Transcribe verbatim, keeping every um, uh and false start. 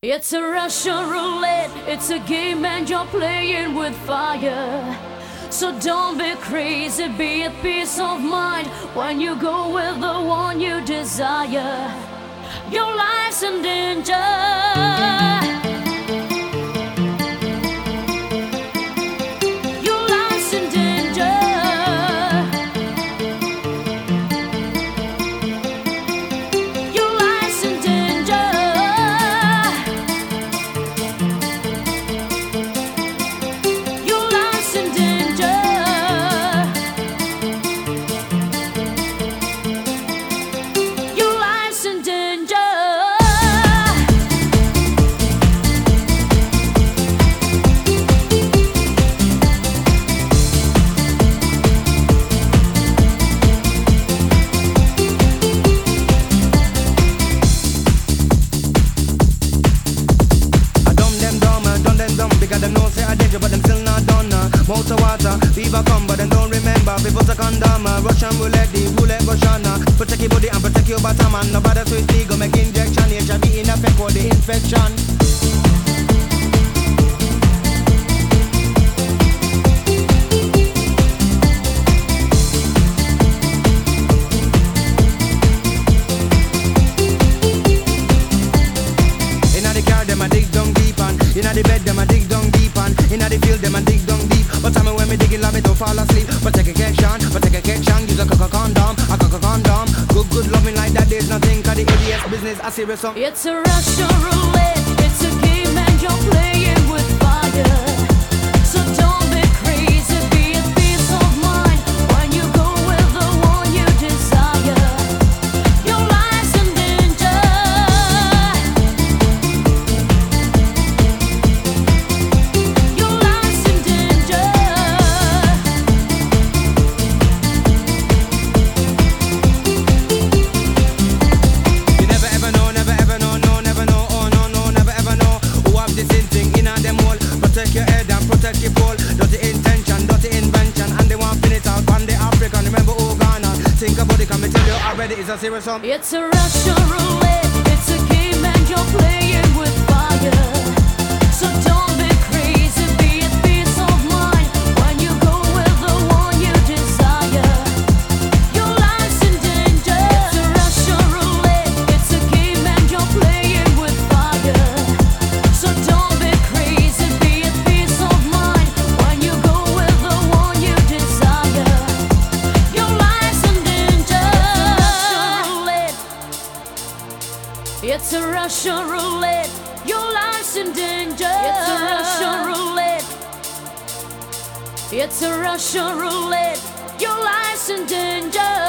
It's a Russian roulette, it's a game and you're playing with fire. So don't be crazy, be at peace of mind when you go with the one you desire. Your life's in danger. But them still not done uh. Motor water, fever come but them don't remember. People take condom, uh. Russian roulette, the roulette Russian uh. Protect your body and protect your bottom and nobody sweet legal make injection. H I V in effect for the infection. Inna the car them a dig down deep and inna the bed them a dig down deep and inna the field them a dig down deep. But time when me dig it, love me don't fall asleep. But take a catch on, but take a catch on. Use a coca condom, a coca condom. Good, good loving like that. There's nothing 'cause the A D S business a serious song. It's a Russian roulette, it's a game and you're playing with fire. So don't be crazy, be at peace of mind when you go with the one you desire. Your life's in danger. Your life's in danger. You never ever know, never ever know, no, never know, oh no, no, never ever know who have this in thing in them all. Protect your head and protect your pole. Dirty intention, dirty invention, and they want finish out on the African. Remember who Ghana? Think about it, come and tell you already. It's a serious song. It's a Russian roulette, it's a game and you're playing with fire. So don't be crazy, be at peace of mind when you go with the one you desire. Your life's in danger. It's a Russian roulette, it's a game and you're playing with fire. So don't be crazy, be at peace of mind when you go with the one you desire. Your life's in danger. It's a Russian roulette. Your life's in danger. It's a Russian roulette. It's a Russian roulette. Your life's in danger.